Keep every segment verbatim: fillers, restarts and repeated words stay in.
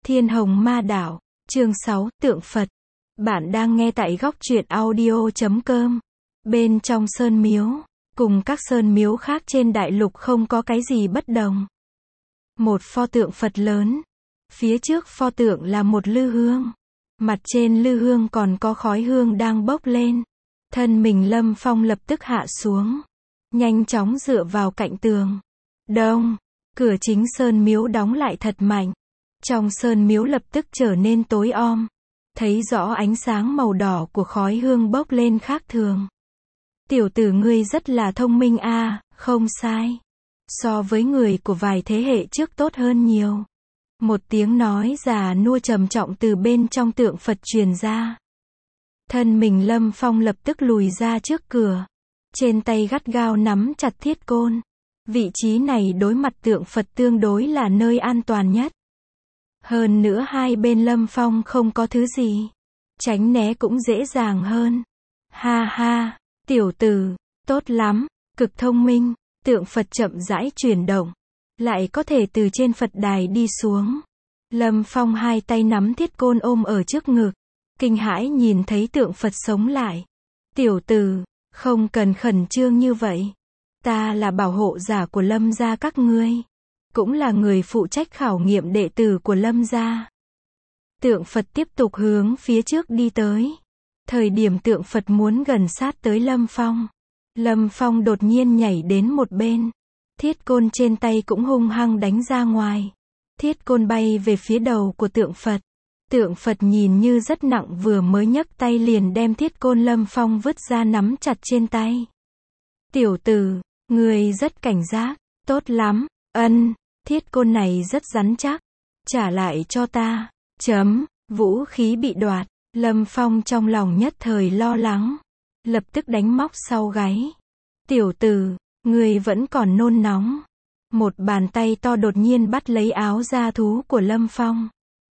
Thiên Hồng Ma Đảo, chương sáu, Tượng Phật. Bạn đang nghe tại góc truyện audio chấm com. Bên trong sơn miếu, cùng các sơn miếu khác trên đại lục không có cái gì bất đồng. Một pho tượng Phật lớn. Phía trước pho tượng là một lư hương. Mặt trên lư hương còn có khói hương đang bốc lên. Thân mình Lâm Phong lập tức hạ xuống. Nhanh chóng dựa vào cạnh tường. Đông, cửa chính sơn miếu đóng lại thật mạnh. Trong sơn miếu lập tức trở nên tối om. Thấy rõ ánh sáng màu đỏ của khói hương bốc lên khác thường. Tiểu tử ngươi rất là thông minh a, à, không sai. So với người của vài thế hệ trước tốt hơn nhiều. Một tiếng nói già nua trầm trọng từ bên trong tượng Phật truyền ra. Thân mình Lâm Phong lập tức lùi ra trước cửa. Trên tay gắt gao nắm chặt thiết côn. Vị trí này đối mặt tượng Phật tương đối là nơi an toàn nhất. Hơn nữa hai bên Lâm Phong không có thứ gì. Tránh né cũng dễ dàng hơn. Ha ha, tiểu tử, tốt lắm, cực thông minh. Tượng Phật chậm rãi chuyển động. Lại có thể từ trên Phật đài đi xuống. Lâm Phong hai tay nắm thiết côn ôm ở trước ngực. Kinh hãi nhìn thấy tượng Phật sống lại. Tiểu tử, không cần khẩn trương như vậy. Ta là bảo hộ giả của Lâm gia các ngươi. Cũng là người phụ trách khảo nghiệm đệ tử của Lâm gia. Tượng Phật tiếp tục hướng phía trước đi tới. Thời điểm tượng Phật muốn gần sát tới Lâm Phong. Lâm Phong đột nhiên nhảy đến một bên. Thiết côn trên tay cũng hung hăng đánh ra ngoài. Thiết côn bay về phía đầu của tượng Phật. Tượng Phật nhìn như rất nặng vừa mới nhấc tay liền đem thiết côn Lâm Phong vứt ra nắm chặt trên tay. Tiểu tử, người rất cảnh giác, tốt lắm, ân, thiết côn này rất rắn chắc. Trả lại cho ta, chấm, vũ khí bị đoạt. Lâm Phong trong lòng nhất thời lo lắng. Lập tức đánh móc sau gáy. Tiểu tử, người vẫn còn nôn nóng. Một bàn tay to đột nhiên bắt lấy áo da thú của Lâm Phong.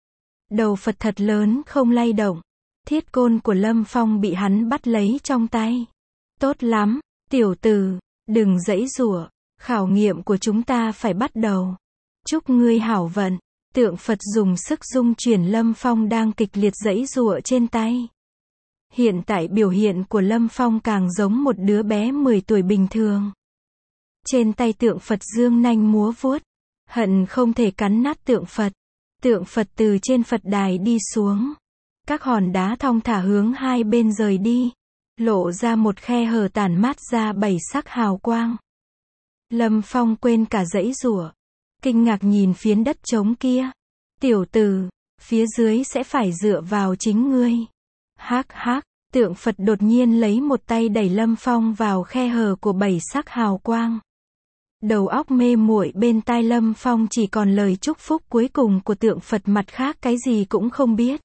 Đầu Phật thật lớn không lay động. Thiết côn của Lâm Phong bị hắn bắt lấy trong tay. Tốt lắm, tiểu tử, đừng giãy giụa. Khảo nghiệm của chúng ta phải bắt đầu. Chúc ngươi hảo vận. Tượng Phật dùng sức dung chuyển Lâm Phong đang kịch liệt giãy giụa trên tay. Hiện tại biểu hiện của Lâm Phong càng giống một đứa bé mười tuổi bình thường. Trên tay tượng Phật dương nanh múa vuốt. Hận không thể cắn nát tượng Phật. Tượng Phật từ trên Phật đài đi xuống. Các hòn đá thong thả hướng hai bên rời đi. Lộ ra một khe hở tản mát ra bảy sắc hào quang. Lâm Phong quên cả giãy giụa. Kinh ngạc nhìn phiến đất trống kia. Tiểu tử, phía dưới sẽ phải dựa vào chính ngươi. Hắc hắc, tượng Phật đột nhiên lấy một tay đẩy Lâm Phong vào khe hở của bảy sắc hào quang. Đầu óc mê muội bên tai Lâm Phong chỉ còn lời chúc phúc cuối cùng của tượng Phật, mặt khác cái gì cũng không biết.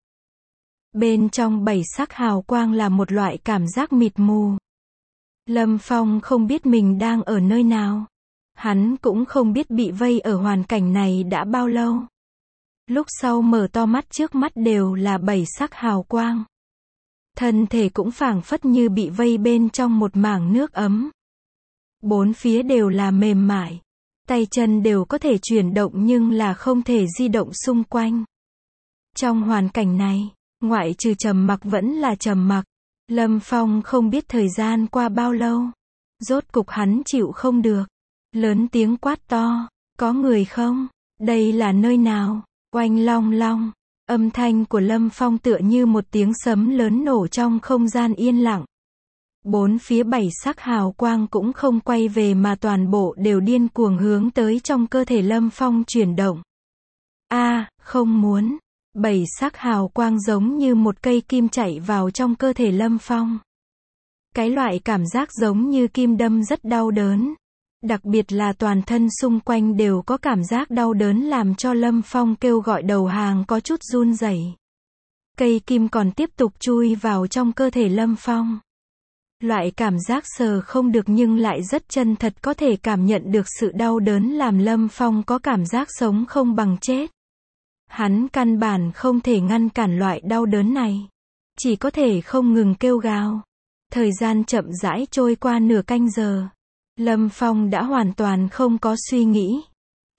Bên trong bảy sắc hào quang là một loại cảm giác mịt mù. Lâm Phong không biết mình đang ở nơi nào. Hắn cũng không biết bị vây ở hoàn cảnh này đã bao lâu. Lúc sau mở to mắt trước mắt đều là bảy sắc hào quang. Thân thể cũng phảng phất như bị vây bên trong một mảng nước ấm. Bốn phía đều là mềm mại. Tay chân đều có thể chuyển động nhưng là không thể di động xung quanh. Trong hoàn cảnh này, ngoại trừ trầm mặc vẫn là trầm mặc. Lâm Phong không biết thời gian qua bao lâu. Rốt cục hắn chịu không được. Lớn tiếng quát to. Có người không? Đây là nơi nào? Oanh long long. Âm thanh của Lâm Phong tựa như một tiếng sấm lớn nổ trong không gian yên lặng. Bốn phía bảy sắc hào quang cũng không quay về mà toàn bộ đều điên cuồng hướng tới trong cơ thể Lâm Phong chuyển động. A, à, không muốn. Bảy sắc hào quang giống như một cây kim chạy vào trong cơ thể Lâm Phong. Cái loại cảm giác giống như kim đâm rất đau đớn. Đặc biệt là toàn thân xung quanh đều có cảm giác đau đớn làm cho Lâm Phong kêu gọi đầu hàng có chút run rẩy. Cây kim còn tiếp tục chui vào trong cơ thể Lâm Phong. Loại cảm giác sờ không được nhưng lại rất chân thật, có thể cảm nhận được sự đau đớn làm Lâm Phong có cảm giác sống không bằng chết. Hắn căn bản không thể ngăn cản loại đau đớn này. Chỉ có thể không ngừng kêu gào. Thời gian chậm rãi trôi qua nửa canh giờ. Lâm Phong đã hoàn toàn không có suy nghĩ.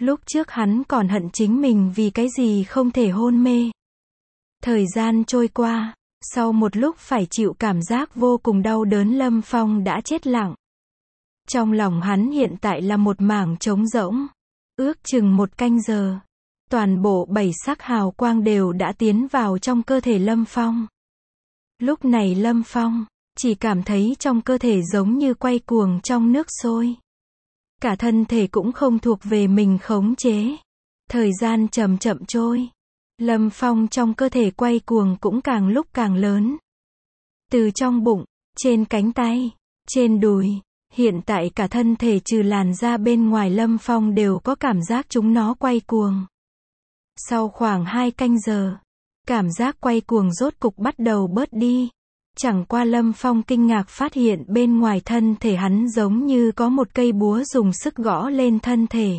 Lúc trước hắn còn hận chính mình vì cái gì không thể hôn mê. Thời gian trôi qua, sau một lúc phải chịu cảm giác vô cùng đau đớn, Lâm Phong đã chết lặng. Trong lòng hắn hiện tại là một mảng trống rỗng. Ước chừng một canh giờ, toàn bộ bảy sắc hào quang đều đã tiến vào trong cơ thể Lâm Phong. Lúc này Lâm Phong chỉ cảm thấy trong cơ thể giống như quay cuồng trong nước sôi. Cả thân thể cũng không thuộc về mình khống chế. Thời gian chậm chậm trôi. Lâm Phong trong cơ thể quay cuồng cũng càng lúc càng lớn. Từ trong bụng, trên cánh tay, trên đùi, hiện tại cả thân thể trừ làn da bên ngoài Lâm Phong đều có cảm giác chúng nó quay cuồng. Sau khoảng hai canh giờ, cảm giác quay cuồng rốt cục bắt đầu bớt đi. Chẳng qua Lâm Phong kinh ngạc phát hiện bên ngoài thân thể hắn giống như có một cây búa dùng sức gõ lên thân thể.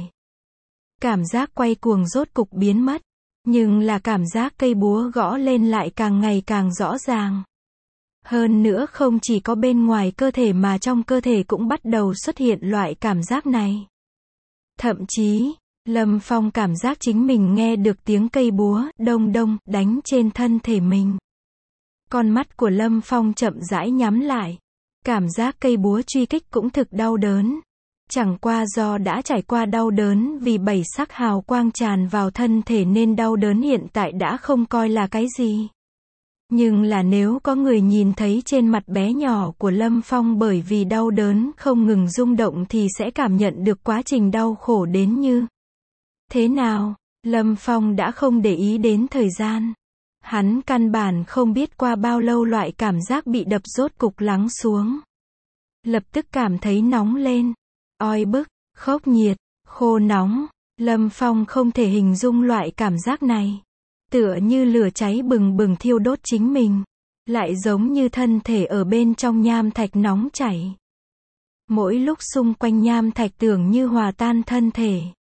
Cảm giác quay cuồng rốt cục biến mất, nhưng là cảm giác cây búa gõ lên lại càng ngày càng rõ ràng. Hơn nữa không chỉ có bên ngoài cơ thể mà trong cơ thể cũng bắt đầu xuất hiện loại cảm giác này. Thậm chí, Lâm Phong cảm giác chính mình nghe được tiếng cây búa đông đông đánh trên thân thể mình. Con mắt của Lâm Phong chậm rãi nhắm lại. Cảm giác cây búa truy kích cũng thực đau đớn. Chẳng qua do đã trải qua đau đớn vì bảy sắc hào quang tràn vào thân thể nên đau đớn hiện tại đã không coi là cái gì. Nhưng là nếu có người nhìn thấy trên mặt bé nhỏ của Lâm Phong bởi vì đau đớn không ngừng rung động thì sẽ cảm nhận được quá trình đau khổ đến như thế nào. Lâm Phong đã không để ý đến thời gian. Hắn căn bản không biết qua bao lâu loại cảm giác bị đập rốt cục lắng xuống. Lập tức cảm thấy nóng lên, oi bức, khốc nhiệt, khô nóng. Lâm Phong không thể hình dung loại cảm giác này. Tựa như lửa cháy bừng bừng thiêu đốt chính mình. Lại giống như thân thể ở bên trong nham thạch nóng chảy. Mỗi lúc xung quanh nham thạch tưởng như hòa tan thân thể.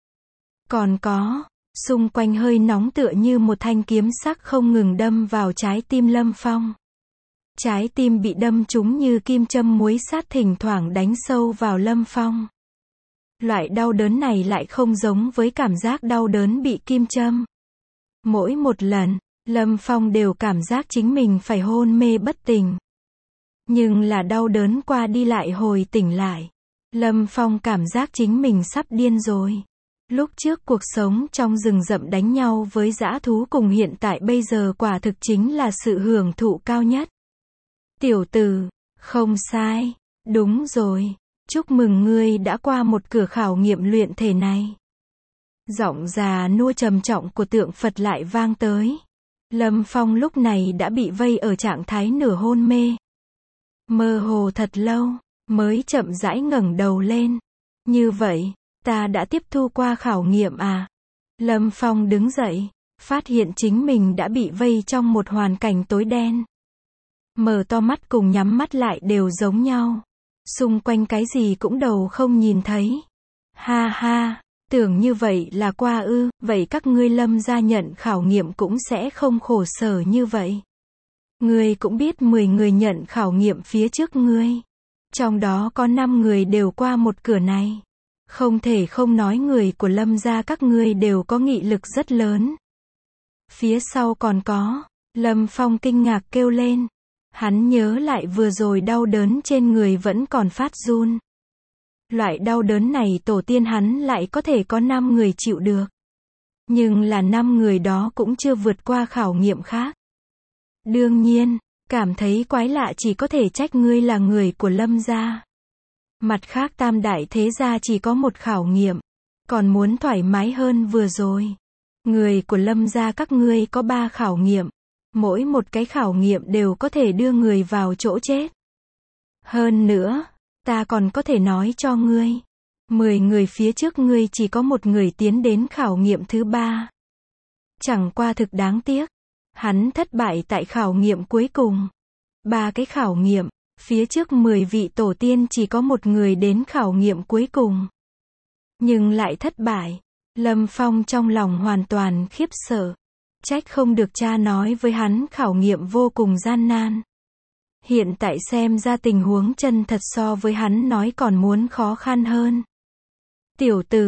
Còn có, xung quanh hơi nóng tựa như một thanh kiếm sắc không ngừng đâm vào trái tim Lâm Phong. Trái tim bị đâm trúng như kim châm muối sát thỉnh thoảng đánh sâu vào Lâm Phong. Loại đau đớn này lại không giống với cảm giác đau đớn bị kim châm. Mỗi một lần, Lâm Phong đều cảm giác chính mình phải hôn mê bất tỉnh. Nhưng là đau đớn qua đi lại hồi tỉnh lại. Lâm Phong cảm giác chính mình sắp điên rồi. Lúc trước cuộc sống trong rừng rậm đánh nhau với dã thú cùng hiện tại bây giờ quả thực chính là sự hưởng thụ cao nhất. Tiểu tử, không sai, đúng rồi, chúc mừng ngươi đã qua một cửa khảo nghiệm luyện thể này. Giọng già nua trầm trọng của tượng Phật lại vang tới. Lâm Phong lúc này đã bị vây ở trạng thái nửa hôn mê. Mơ hồ thật lâu, mới chậm rãi ngẩng đầu lên. Như vậy, ta đã tiếp thu qua khảo nghiệm à? Lâm Phong đứng dậy, phát hiện chính mình đã bị vây trong một hoàn cảnh tối đen. Mở to mắt cùng nhắm mắt lại đều giống nhau. Xung quanh cái gì cũng đầu không nhìn thấy. Ha ha, tưởng như vậy là qua ư, vậy các ngươi Lâm gia nhận khảo nghiệm cũng sẽ không khổ sở như vậy. Ngươi cũng biết mười người nhận khảo nghiệm phía trước ngươi. Trong đó có năm người đều qua một cửa này. Không thể không nói người của Lâm gia các ngươi đều có nghị lực rất lớn. Phía sau còn có, Lâm Phong kinh ngạc kêu lên. Hắn nhớ lại vừa rồi đau đớn trên người vẫn còn phát run. Loại đau đớn này tổ tiên hắn lại có thể có năm người chịu được. Nhưng là năm người đó cũng chưa vượt qua khảo nghiệm khác. Đương nhiên, cảm thấy quái lạ chỉ có thể trách ngươi là người của Lâm gia. Mặt khác tam đại thế gia chỉ có một khảo nghiệm. Còn muốn thoải mái hơn vừa rồi. Người của Lâm gia các ngươi có ba khảo nghiệm. Mỗi một cái khảo nghiệm đều có thể đưa người vào chỗ chết. Hơn nữa, ta còn có thể nói cho ngươi. Mười người phía trước ngươi chỉ có một người tiến đến khảo nghiệm thứ ba. Chẳng qua thực đáng tiếc. Hắn thất bại tại khảo nghiệm cuối cùng. Ba cái khảo nghiệm, phía trước mười vị tổ tiên chỉ có một người đến khảo nghiệm cuối cùng. Nhưng lại thất bại. Lâm Phong trong lòng hoàn toàn khiếp sợ. Trách không được cha nói với hắn khảo nghiệm vô cùng gian nan. Hiện tại xem ra tình huống chân thật so với hắn nói còn muốn khó khăn hơn. Tiểu tử,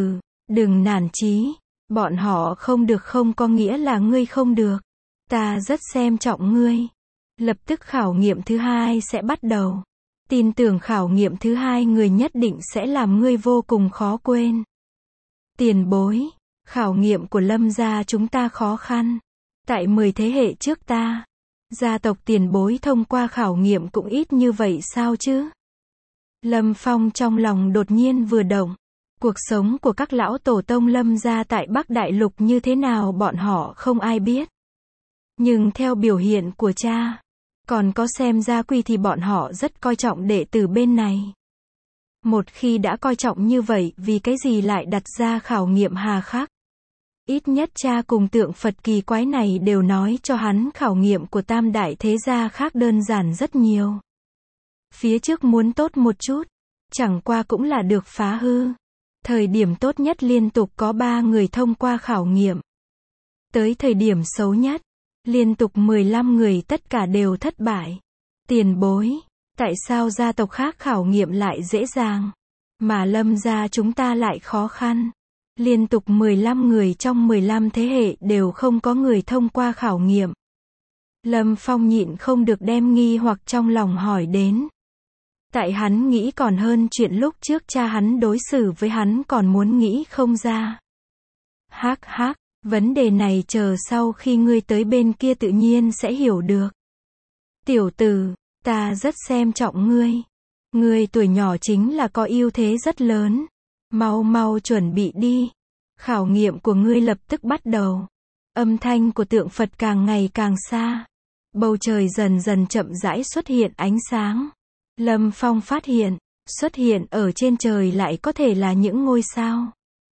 Đừng nản chí, bọn họ không được không có nghĩa là ngươi không được. Ta rất xem trọng ngươi. Lập tức khảo nghiệm thứ hai sẽ bắt đầu. Tin tưởng khảo nghiệm thứ hai người nhất định sẽ làm ngươi vô cùng khó quên. Tiền bối, khảo nghiệm của Lâm gia chúng ta khó khăn. Tại mười thế hệ trước ta, gia tộc tiền bối thông qua khảo nghiệm cũng ít như vậy sao chứ? Lâm Phong trong lòng đột nhiên vừa động. Cuộc sống của các lão tổ tông Lâm gia tại Bắc Đại Lục như thế nào bọn họ không ai biết. Nhưng theo biểu hiện của cha, còn có xem gia quy thì bọn họ rất coi trọng đệ tử bên này. Một khi đã coi trọng như vậy, vì cái gì lại đặt ra khảo nghiệm hà khắc? Ít nhất cha cùng tượng Phật kỳ quái này đều nói cho hắn khảo nghiệm của tam đại thế gia khác đơn giản rất nhiều. Phía trước muốn tốt một chút, chẳng qua cũng là được phá hư. Thời điểm tốt nhất liên tục có ba người thông qua khảo nghiệm. Tới thời điểm xấu nhất, liên tục mười lăm người tất cả đều thất bại. Tiền bối, tại sao gia tộc khác khảo nghiệm lại dễ dàng, mà Lâm gia chúng ta lại khó khăn? Liên tục mười lăm người trong mười lăm thế hệ đều không có người thông qua khảo nghiệm. Lâm Phong nhịn không được đem nghi hoặc trong lòng hỏi đến. Tại hắn nghĩ còn hơn chuyện lúc trước cha hắn đối xử với hắn còn muốn nghĩ không ra. Hắc hắc, vấn đề này chờ sau khi ngươi tới bên kia tự nhiên sẽ hiểu được. Tiểu tử, ta rất xem trọng ngươi. Ngươi tuổi nhỏ chính là có ưu thế rất lớn. Mau mau chuẩn bị đi. Khảo nghiệm của ngươi lập tức bắt đầu. Âm thanh của tượng Phật càng ngày càng xa. Bầu trời dần dần chậm rãi xuất hiện ánh sáng. Lâm Phong phát hiện, xuất hiện ở trên trời lại có thể là những ngôi sao.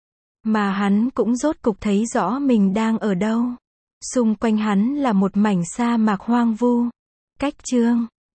Mà hắn cũng rốt cục thấy rõ mình đang ở đâu. Xung quanh hắn là một mảnh sa mạc hoang vu. Cách chương